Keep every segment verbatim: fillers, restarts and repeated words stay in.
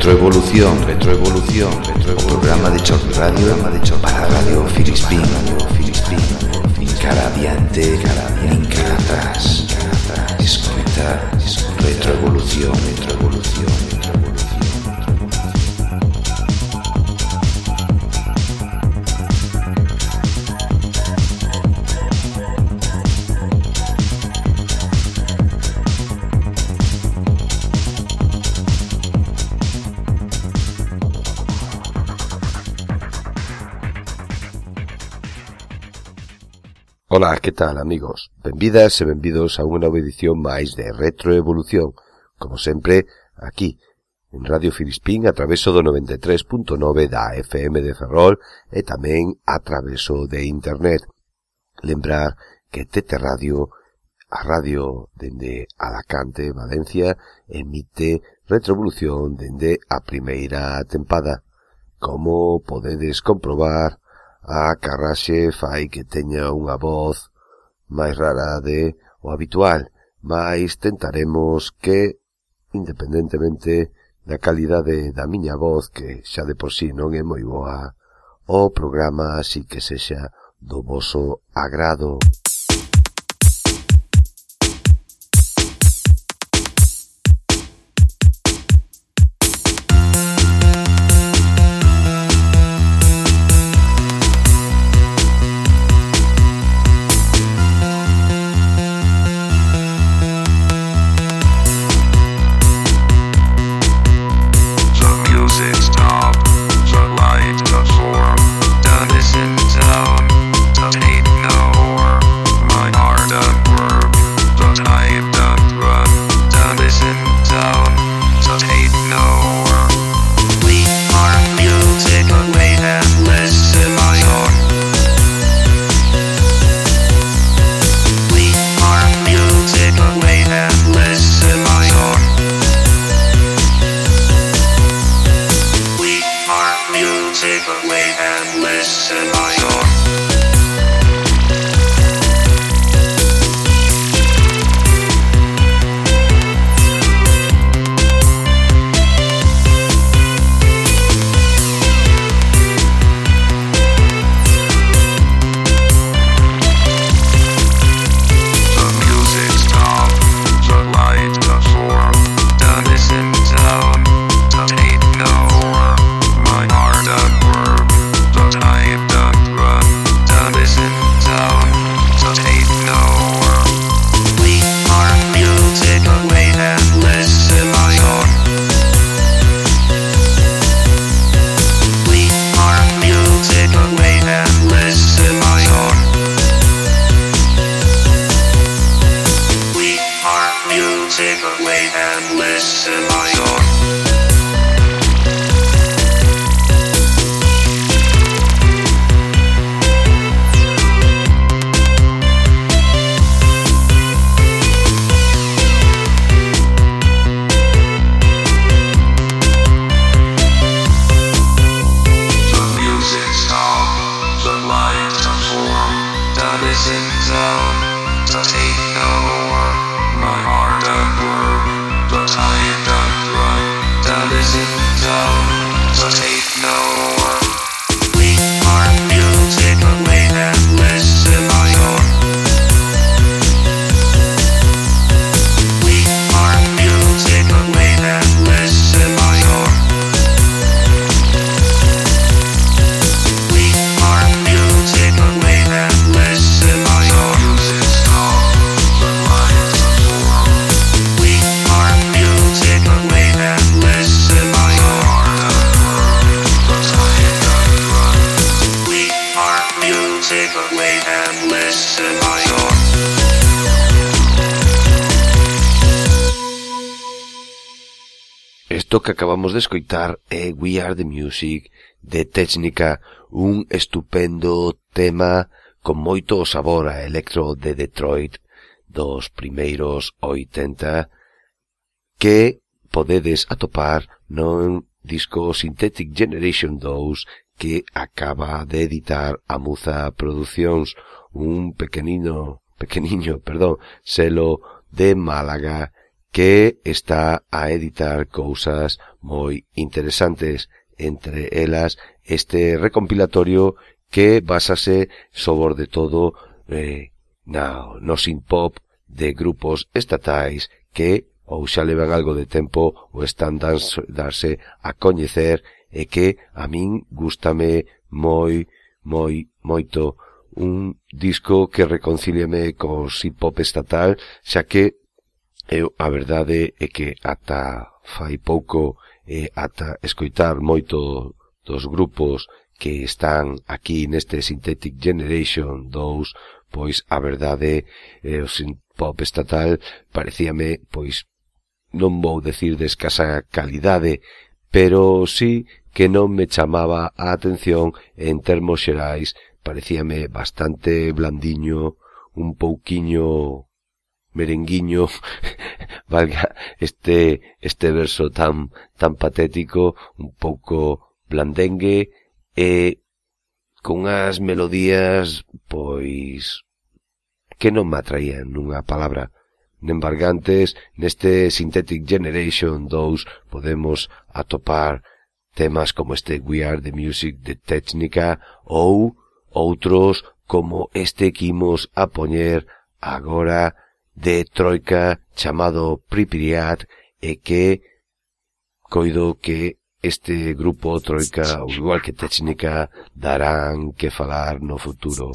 Retroevolución, retroevolución, retroevolución. Programa de Choc Radio, programa de Choc para Radio Filispín, Radio Filispín. Cara adiante, cara adiante, cara atrás, cara atrás. Escuta, retroevolución, retroevolución, retroevolución. Ola, que tal, amigos? Benvidas e benvidos a unha nova edición máis de Retroevolución, como sempre, aquí, en Radio Filispín, a traveso do noventa e tres punto nove da F M de Ferrol e tamén a traveso de Internet. Lembrar que T T Radio, a radio dende Alacante, Valencia, emite Retroevolución dende a primeira tempada. Como podedes comprobar, a carraxe fai que teña unha voz máis rara de o habitual, mas tentaremos que, independentemente da calidade da miña voz, que xa de por sí non é moi boa, o programa así que sexa do voso agrado. Isto que acabamos de escoitar é We Are The Music de Técnica, un estupendo tema con moito sabor a electro de Detroit dos primeiros oitenta que podedes atopar no disco Synthetic Generation dous que acaba de editar a Muza Producións, un pequenino, pequeniño, perdón, selo de Málaga que está a editar cousas moi interesantes, entre elas este recompilatorio que basase sobre todo eh, no, no synth-pop de grupos estatais que ou xa levan algo de tempo ou están darse a coñecer e que a min gústame moi, moi, moito. Un disco que reconcíliame co synth-pop estatal, xa que eu a verdade é que ata fai pouco e ata escoitar moito dos grupos que están aquí neste Synthetic Generation dous, pois a verdade é o synth-pop estatal parecíame, pois non vou decir de escasa calidade, pero sí que non me chamaba a atención en termos xerais, parecíame bastante blandiño, un pouquiño merenguiño, valga este este verso tan tan patético, un pouco blandengue e con unhas melodías pois que non me atraían nunha palabra. Nembargantes, neste Synthetic Generation dous podemos atopar temas como este We Are the Music de Technica ou outros como este que imos a poñer agora de Troika chamado Pripyat e que coido que este grupo Troika, ao igual que Technica, darán que falar no futuro.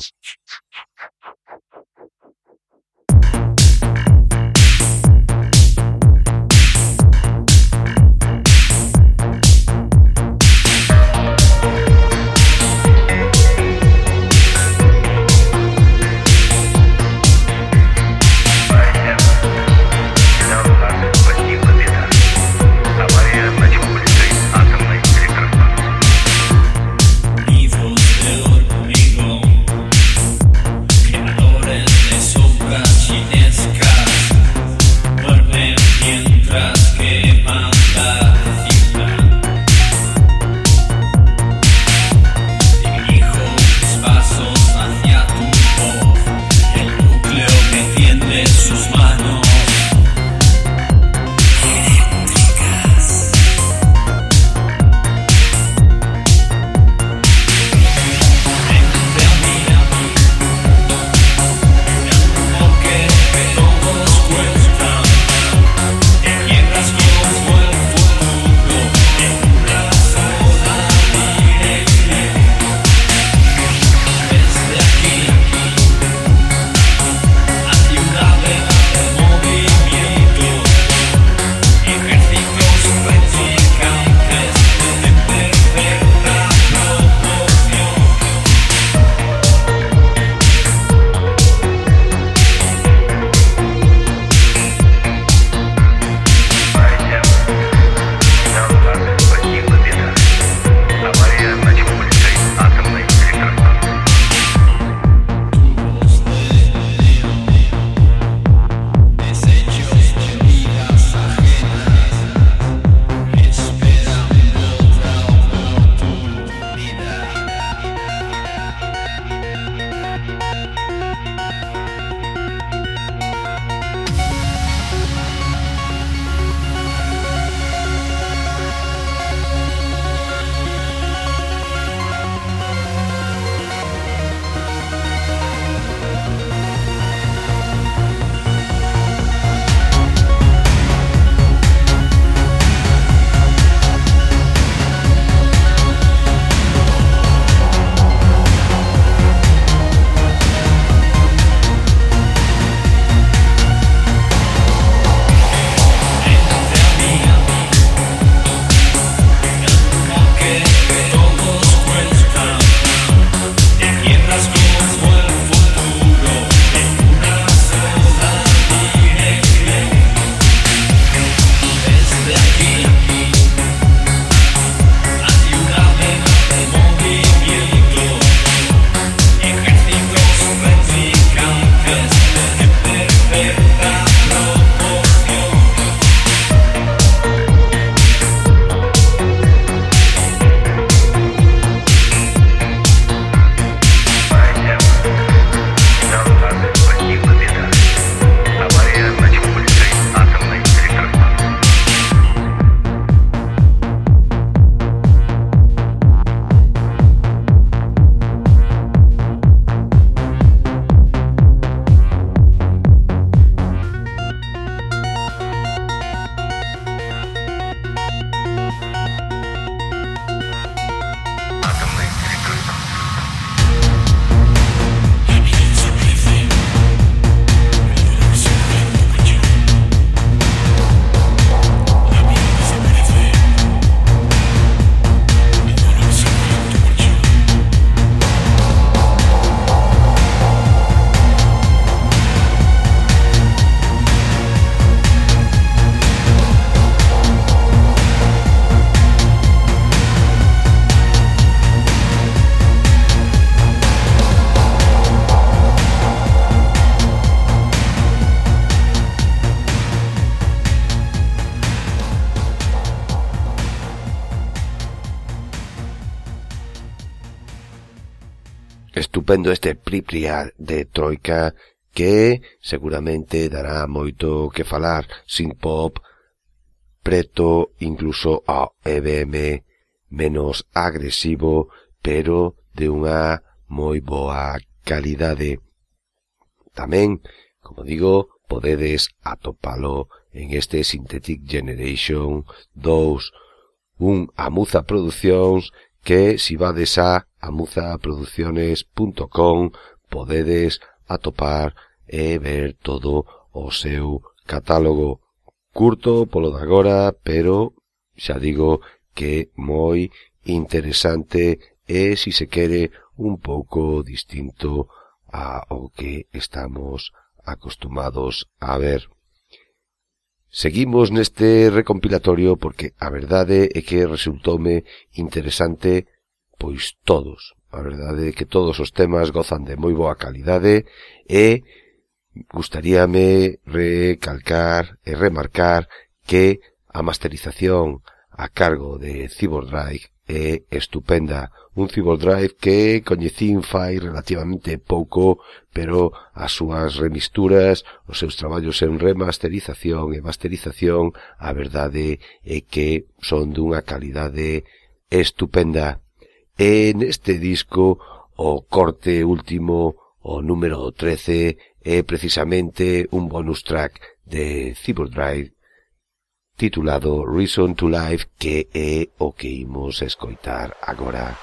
estupendo este Pripyat de Troika, que seguramente dará moito que falar, synth-pop, preto, incluso ao E B M menos agresivo, pero de unha moi boa calidade. Tamén, como digo, podedes atopalo en este Synthetic Generation dous, un Amuza Producións que, si vades a amuza producciones punto com, podedes atopar e ver todo o seu catálogo. Curto polo de agora, pero xa digo que moi interesante e, si se quere, un pouco distinto ao que estamos acostumados a ver. Seguimos neste recompilatorio porque a verdade é que resultoume interesante pois todos. A verdade é que todos os temas gozan de moi boa calidade e gustaríame recalcar e remarcar que a masterización a cargo de Cyborg Drive é estupenda. Un Cyborg Drive que coñecín fai relativamente pouco, pero as súas remisturas, os seus traballos en remasterización e masterización, a verdade é que son dunha calidade estupenda. E neste disco, o corte último, o número trece, é precisamente un bonus track de Cyborg Drive titulado Reason to Life, que é o que imos escoitar agora.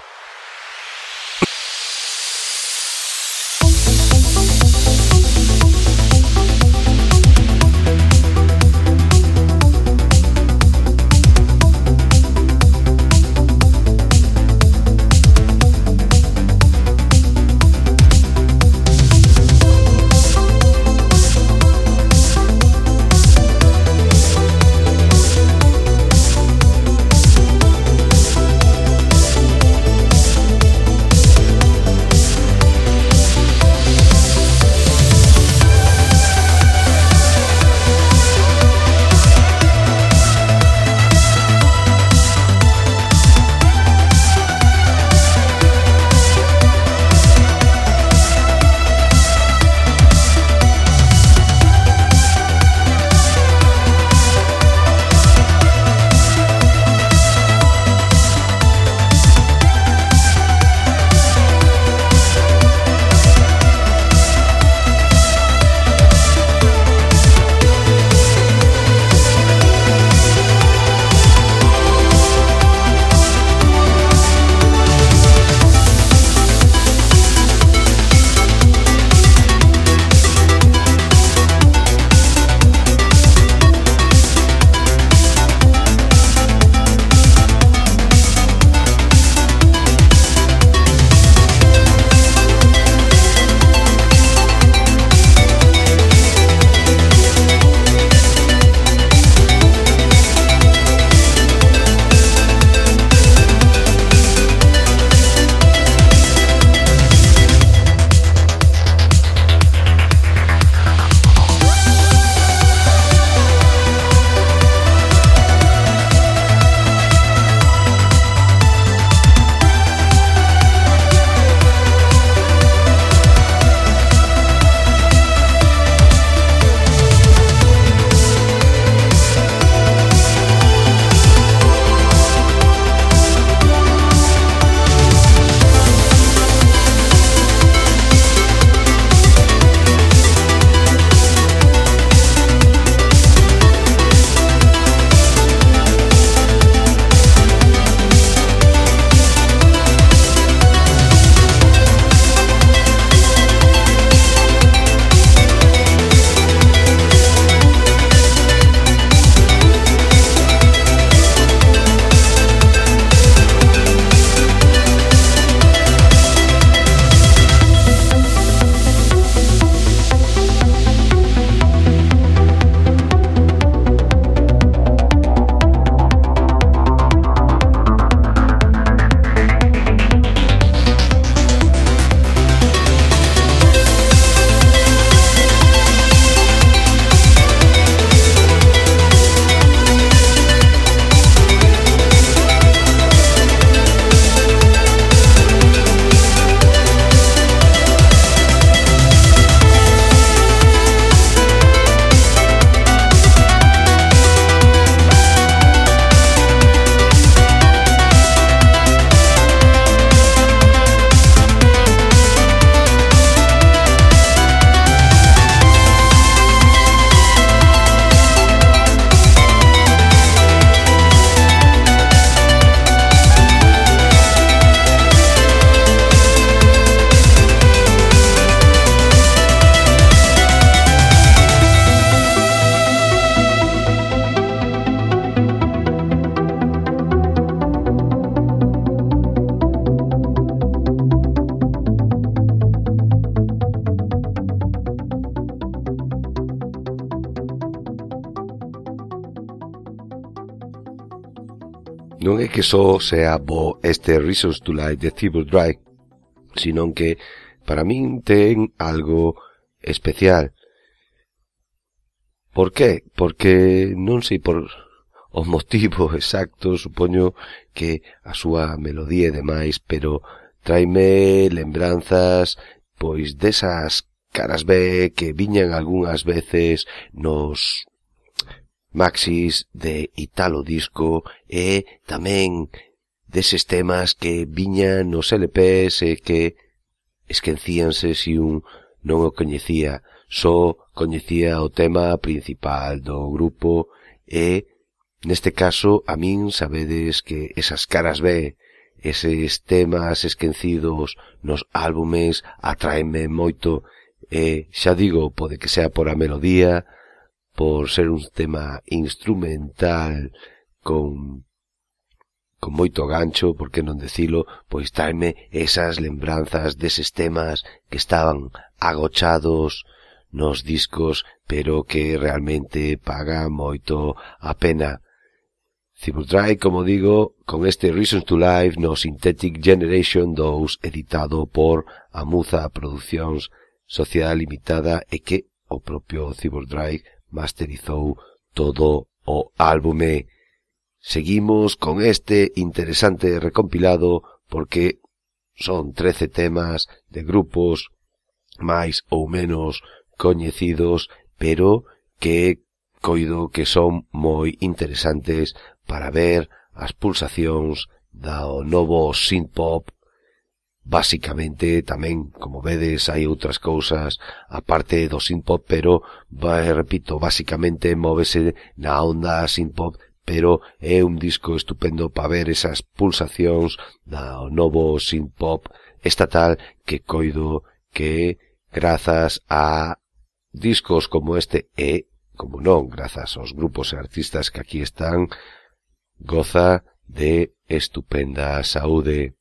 non é que só sea bo este Reasons to Live de Civil Drive, sino que para min ten algo especial. Por qué? Porque non sei por o motivo exacto, supoño que a súa melodía e demais, pero traime lembranzas pois desas caras B que viñan algunhas veces nos maxis de Italo Disco e tamén deses temas que viñan nos L Pes e que esquecíanse se un non o coñecía, só coñecía o tema principal do grupo e neste caso a min sabedes que esas caras B, eses temas esquecidos nos álbumes atraenme moito e xa digo, pode que sea por a melodía, por ser un tema instrumental con con moito gancho, por que non decilo, pois traeme esas lembranzas deses temas que estaban agochados nos discos, pero que realmente paga moito a pena. Civil Drive, como digo, con este Reasons to Live no Synthetic Generation dous, editado por Amuza Produccións Sociedade Limitada e que o propio Civil Drive masterizou todo o álbume. Seguimos con este interesante recompilado porque son trece temas de grupos máis ou menos coñecidos, pero que coido que son moi interesantes para ver as pulsacións do novo synthpop. Basicamente, tamén, como vedes, hai outras cousas aparte do synthpop, pero, repito, basicamente móvese na onda synthpop, pero é un disco estupendo para ver esas pulsacións do novo synthpop estatal que coido que grazas a discos como este e, como non, grazas aos grupos e artistas que aquí están, goza de estupenda saúde.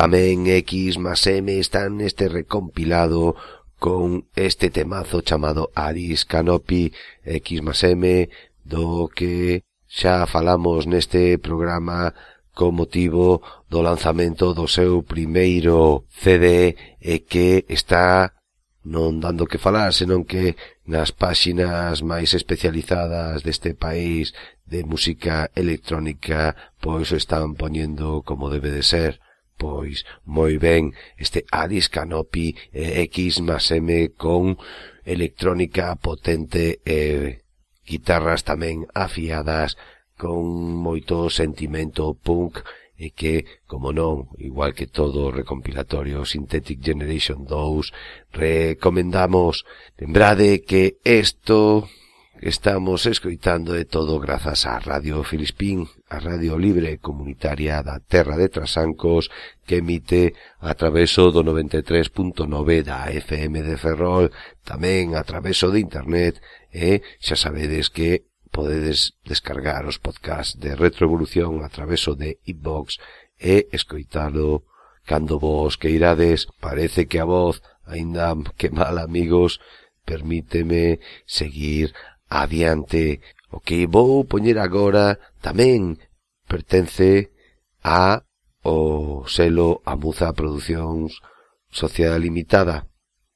Tamén X más M están neste recompilado con este temazo chamado Aris Canopy X más M, do que xa falamos neste programa con motivo do lanzamento do seu primeiro C D e que está non dando que falar, senón que nas páxinas máis especializadas deste país de música electrónica pois o están poñendo como debe de ser. Pois moi ben, este Aris Canopy e X más M con electrónica potente e guitarras tamén afiadas con moito sentimento punk e que, como non, igual que todo o recompilatorio Synthetic Generation dous, recomendamos. Lembrade que isto estamos escoitando de todo grazas á Radio Filispín, a radio libre comunitaria da Terra de Trasancos, que emite a traveso do noventa e tres punto nove da F M de Ferrol, tamén a traveso de internet, e xa sabedes que podedes descargar os podcasts de Retroevolución a traveso de iVoox e escoitalo cando vos que irades. Parece que a voz, aínda que mal, amigos, permíteme seguir adiante. O que vou poñer agora tamén pertence a o selo Amuza Producións Sociedade Limitada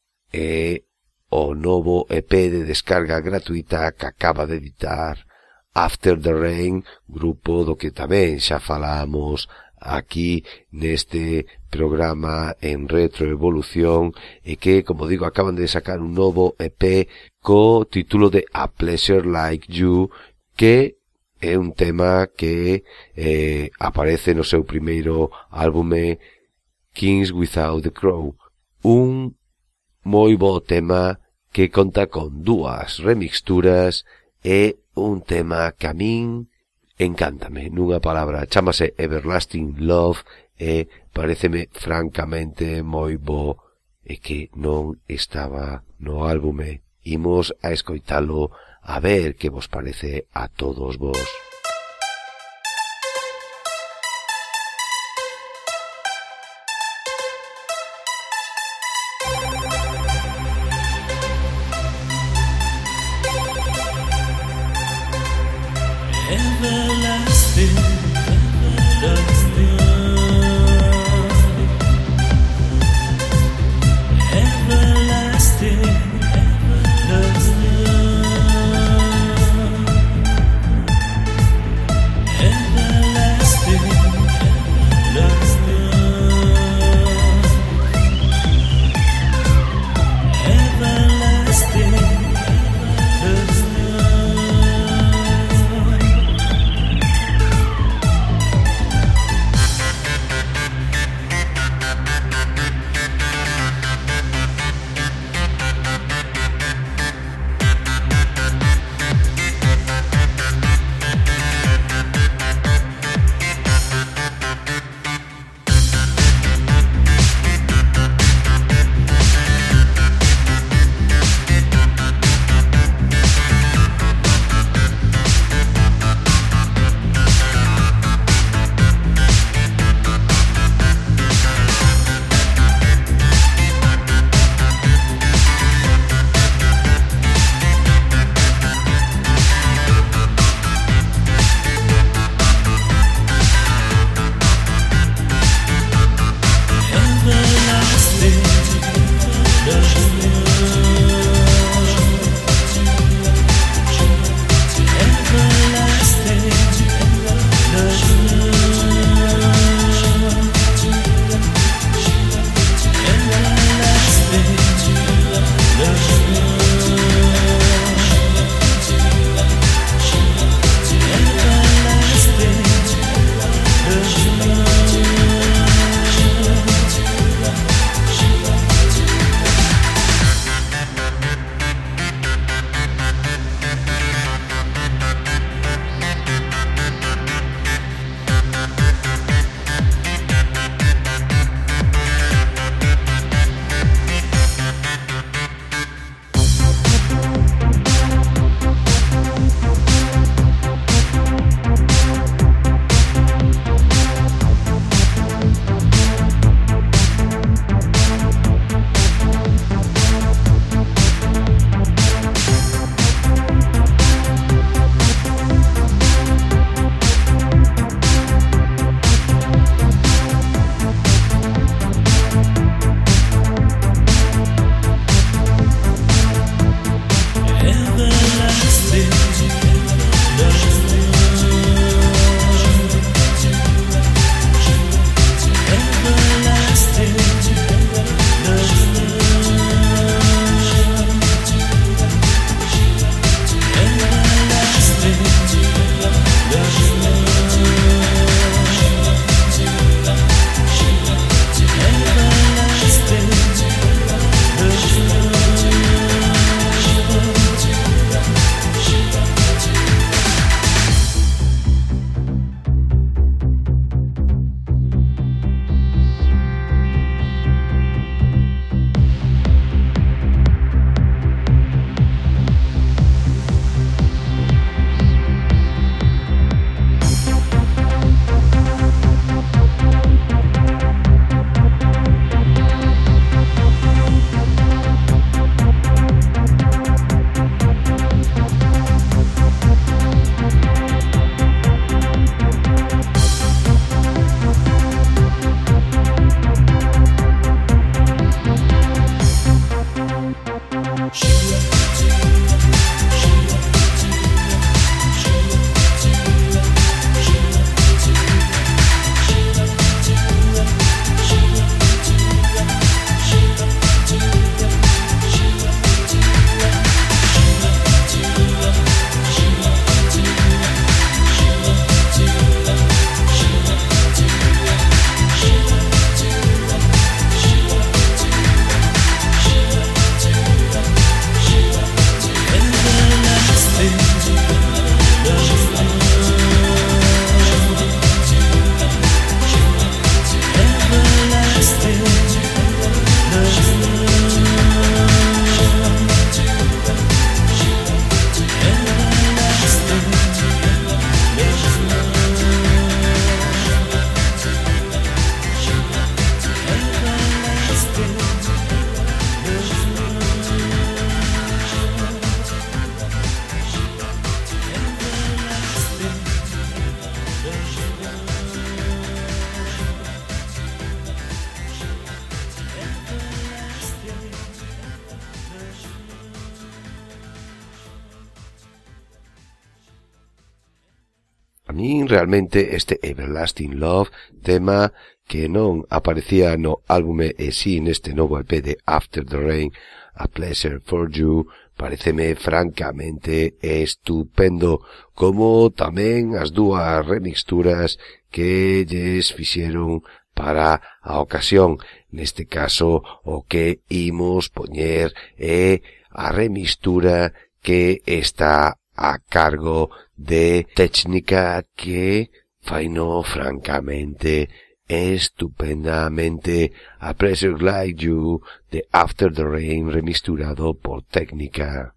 e o novo E P de descarga gratuita que acaba de editar After the Rain, grupo do que tamén xa falamos aquí neste programa en Retroevolución e que, como digo, acaban de sacar un novo E P co título de A Pleasure Like You, que é un tema que eh, aparece no seu primeiro álbume Kings Without the Crow, un moi bo tema que conta con dúas remixturas e un tema que a min encántame, nunha palabra, chámase Everlasting Love e pareceme francamente moi bo e que non estaba no álbume. Imos a escoitalo a ver que vos parece a todos vos. Everlasting, everlasting, everlasting, everlasting, everlasting, everlasting. A min realmente este Everlasting Love, tema que non aparecía no álbume e si neste novo E P de After the Rain, A Pleasure for You, pareceme francamente estupendo, como tamén as dúas remixturas que lles fixeron para a ocasión. Neste caso, o que imos poñer é a remixtura que está a cargo de Técnica, que faino francamente estupendamente. A Pleasure Like You de After the Rain remixturado por Técnica.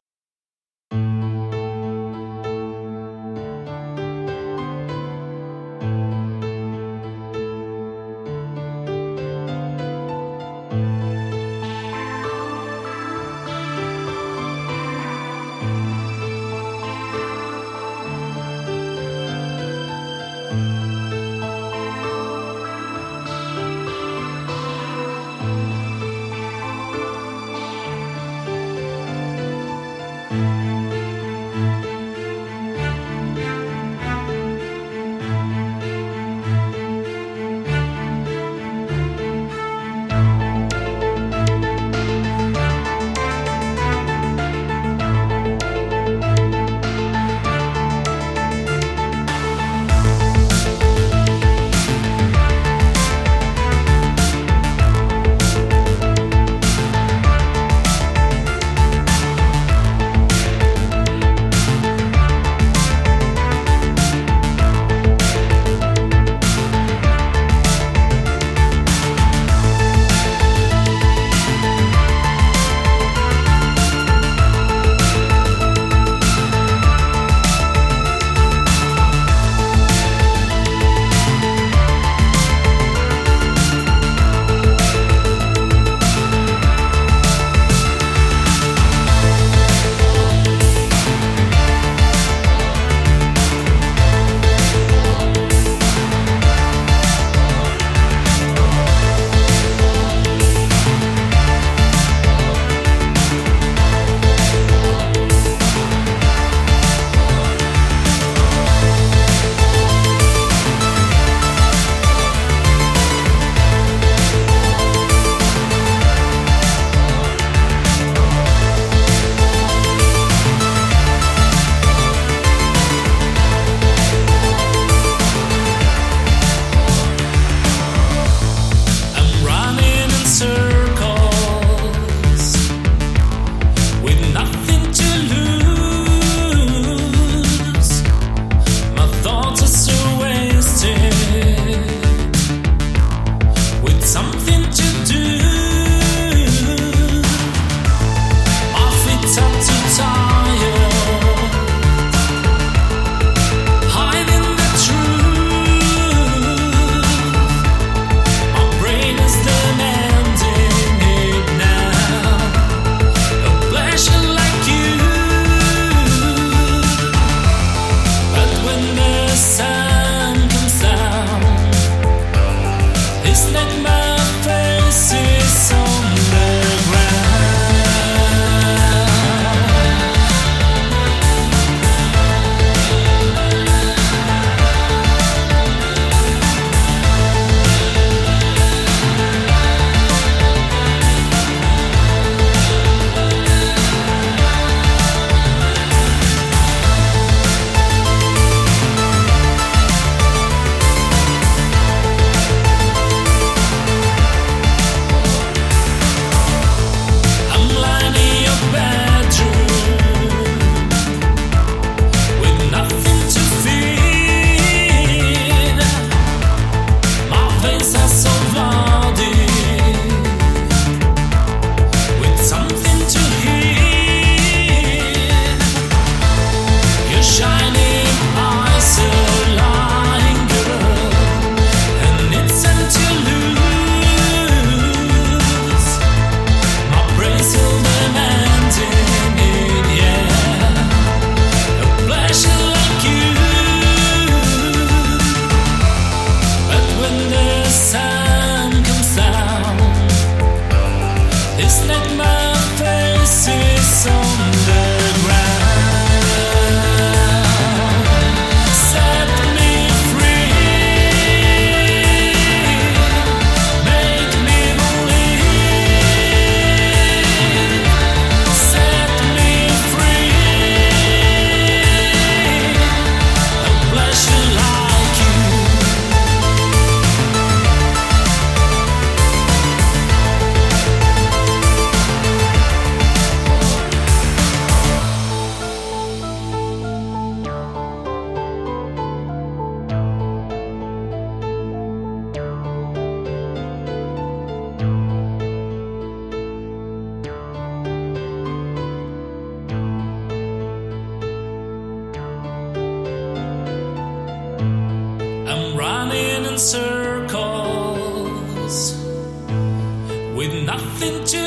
circles with nothing to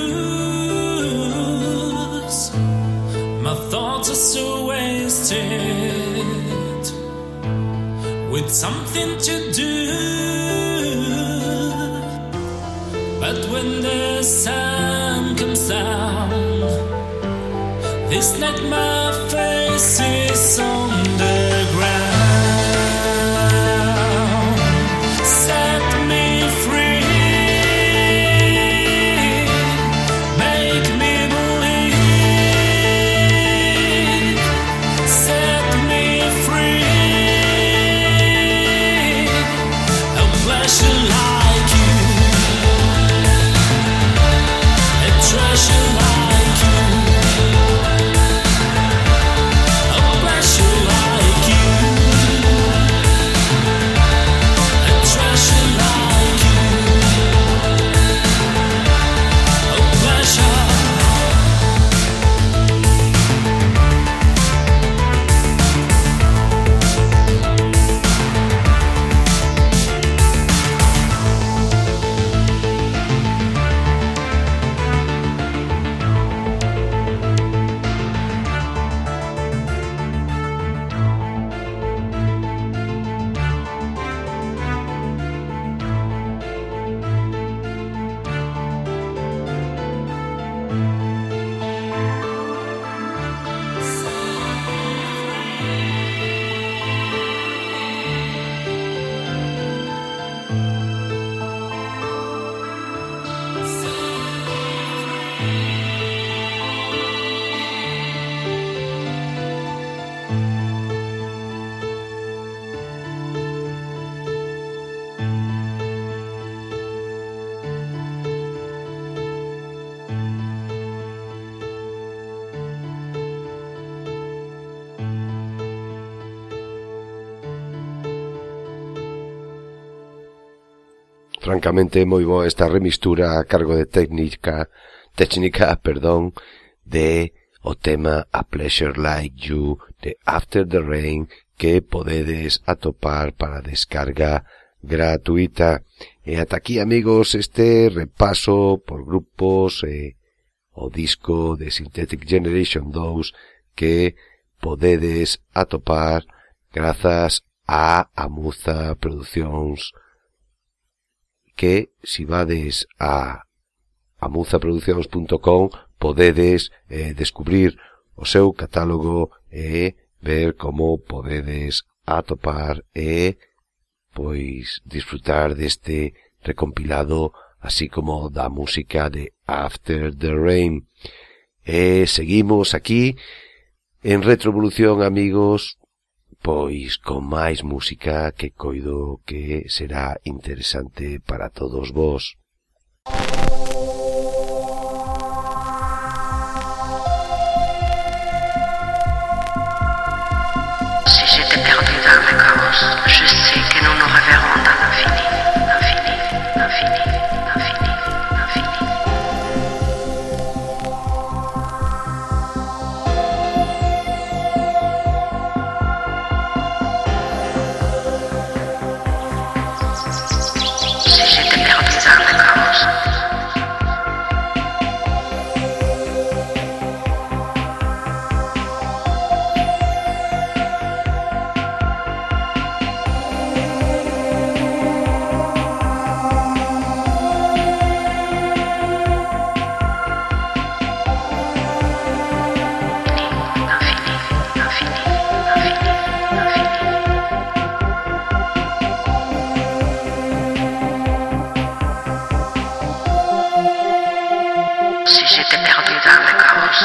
lose. My thoughts are so wasted with something to do. But when the sun comes down, this night my face is on the ground. Set me free, make me believe. Set me free, a pleasure like you, a treasure like you. Francamente moi boa esta remistura a cargo de técnica, técnica, perdón, de o tema A Pleasure Like You de After the Rain, que podedes atopar para descarga gratuita. E ata aquí, amigos, este repaso por grupos e o disco de Synthetic Generation dous que podedes atopar grazas a Amuza Producións, que si vades a amuza producións punto com podedes eh, descubrir o seu catálogo e ver como podedes atopar e pois disfrutar deste recompilado, así como da música de After the Rain. E seguimos aquí en Retroevolución, amigos, pois con máis música que coido que será interesante para todos vos. Si j'étais perdu dans le chaos, je sais que nous nous reverrons dans l'infini, l'infini, l'infini, l'infini, l'infini. Si j'étais perdu dans le chaos, si j'étais perdu dans le chaos.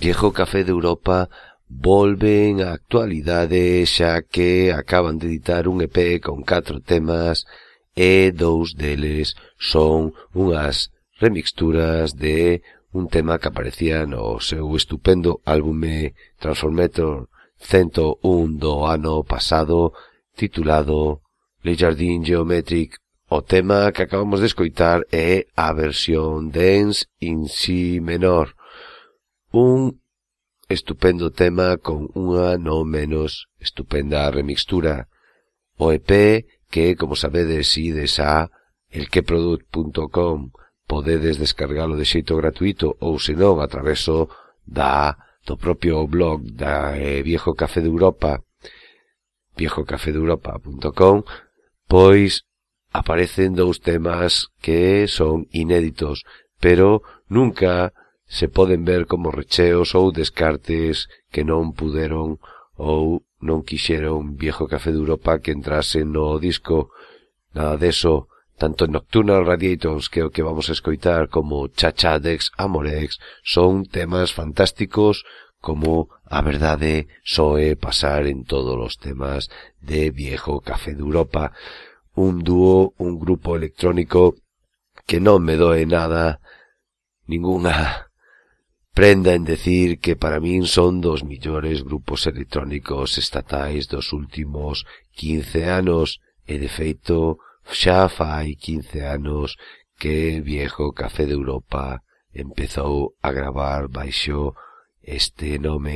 Viejo Café de Europa volven á actualidade xa que acaban de editar un E P con catro temas e dous deles son unhas remixturas de un tema que aparecía no seu estupendo álbume Transformator ciento un do ano pasado titulado Le Jardin Geometric. O tema que acabamos de escoitar é a versión Dance in Si menor, un estupendo tema con unha non menos estupenda remixtura. O E P que, como sabedes, ides a elqueproduct punto com, podedes descargalo de xeito gratuito ou senón a traveso da do propio blog da eh, Viejo Café de Europa, viejo café de europa punto com, pois aparecen dous temas que son inéditos, pero nunca se poden ver como recheos ou descartes que non puderon ou non quixeron Viejo Café de Europa que entrasen no disco. Nada deso, tanto Nocturnal Radiators, que é o que vamos a escoitar, como Chachadex Amorex, son temas fantásticos, como a verdade soe pasar en todos os temas de Viejo Café de Europa. Un dúo, un grupo electrónico que non me doe nada, ninguna prenda en decir que para min son dos millores grupos electrónicos estatais dos últimos quince anos, e de feito xa fai quince anos que Viejo Café de Europa empezou a gravar baixo este nome.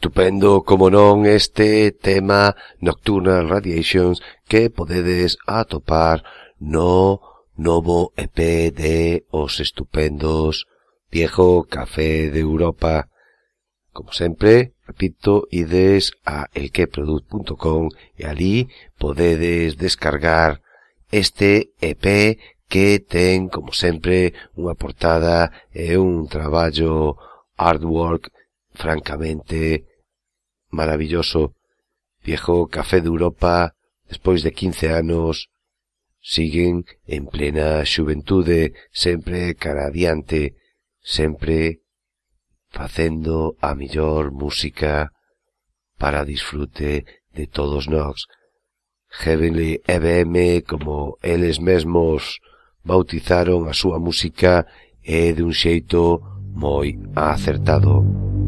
Estupendo, como non, este tema Nocturnal Radiations que podedes atopar no novo E P de os estupendos Viejo Café de Europa. Como sempre, repito, ides a elqueproduct punto com e ali podedes descargar este E P que ten, como sempre, unha portada e un traballo artwork francamente maravilloso. Viejo Café de Europa, despois de quince anos, siguen en plena xuventude, sempre cara adiante, sempre facendo a millor música para disfrute de todos nós. Heavenly E B M, como eles mesmos bautizaron a súa música, é de un xeito moi acertado.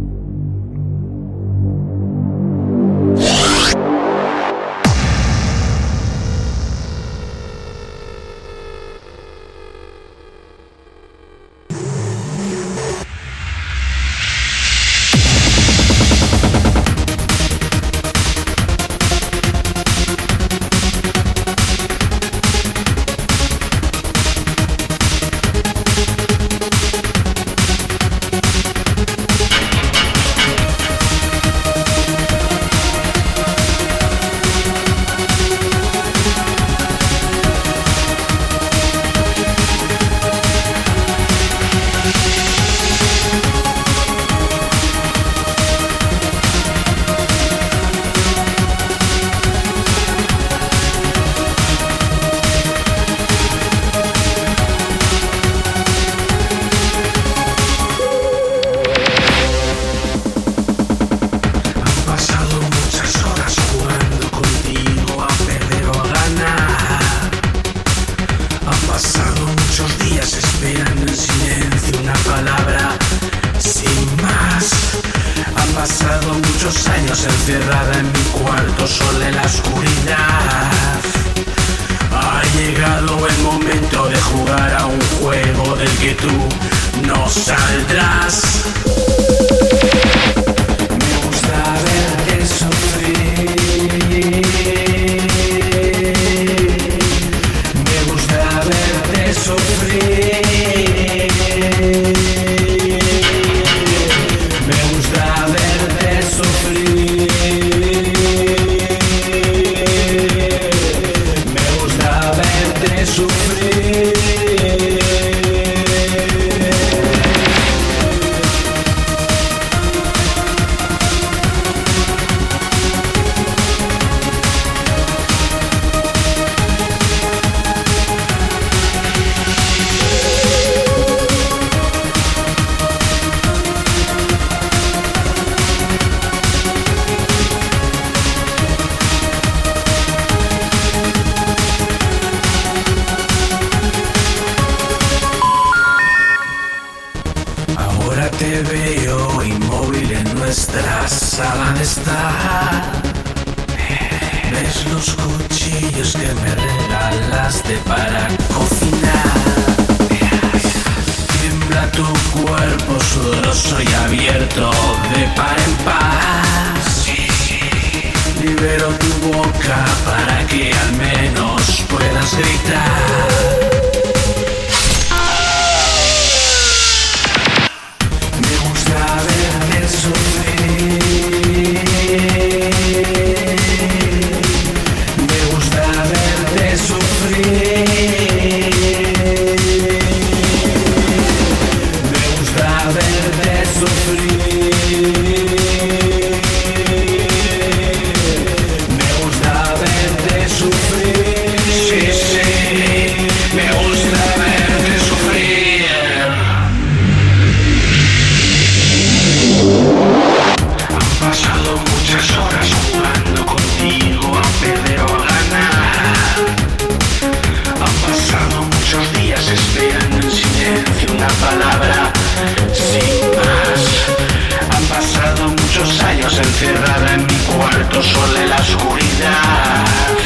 Encerrada en mi cuarto sola en la oscuridad.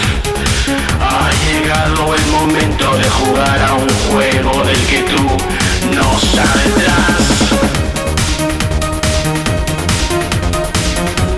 Ha llegado el momento de jugar a un juego del que tú no saldrás.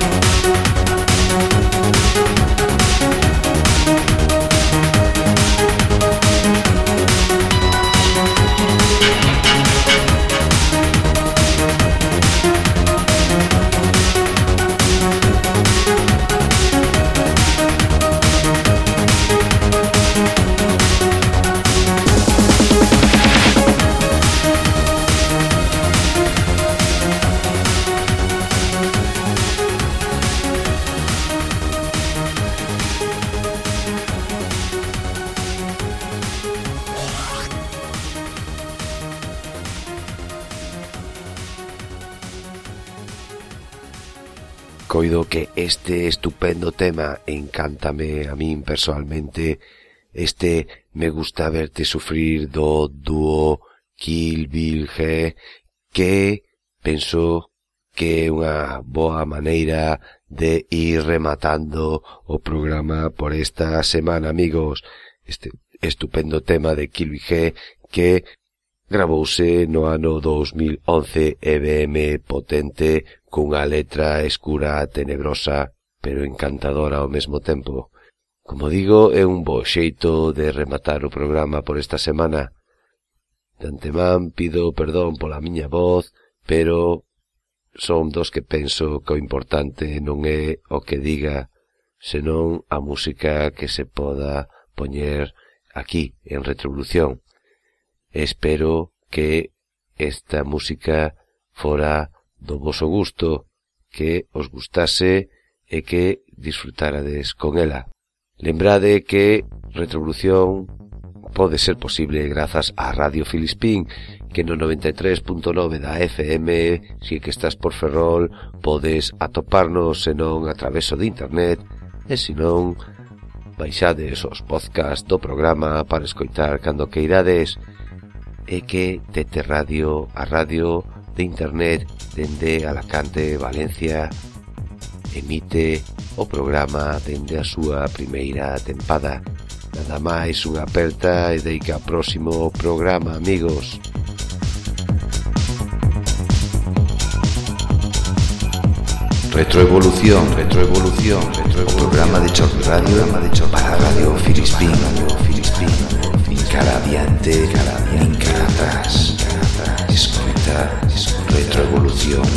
coido que este estupendo tema encántame a min personalmente. Este Me gusta verte sufrir do dúo Kill Bill G, que penso que é unha boa maneira de ir rematando o programa por esta semana, amigos. Este estupendo tema de Kill Bill G que gravouse no ano dos mil once, E B M potente, cunha letra escura, tenebrosa, pero encantadora ao mesmo tempo. Como digo, é un bo xeito de rematar o programa por esta semana. De antemán pido perdón pola miña voz, pero son dos que penso que o importante non é o que diga, senón a música que se poda poñer aquí, en Retroevolución. Espero que esta música fora do voso gusto, que os gustase e que disfrutarades con ela. Lembrade que Retroevolución pode ser posible grazas a Radio Filispín, que no noventa e tres punto nove da F M, si que estás por Ferrol, podes atoparnos senón a traveso de internet, e senón baixades os podcast do programa para escoitar cando queirades, e que Tete Radio, a radio de internet dende Alacante, Valencia, emite o programa dende a súa primeira tempada. Nada máis, unha aperta e deica próximo programa, amigos. Retroevolución, retroevolución, retroevolución. Programa de Chorro Radio, programa de Chorro para Radio Filispín, Radio Filispín. Cara adiante, cara adiante, cara atrás. Escoita, Retroevolución.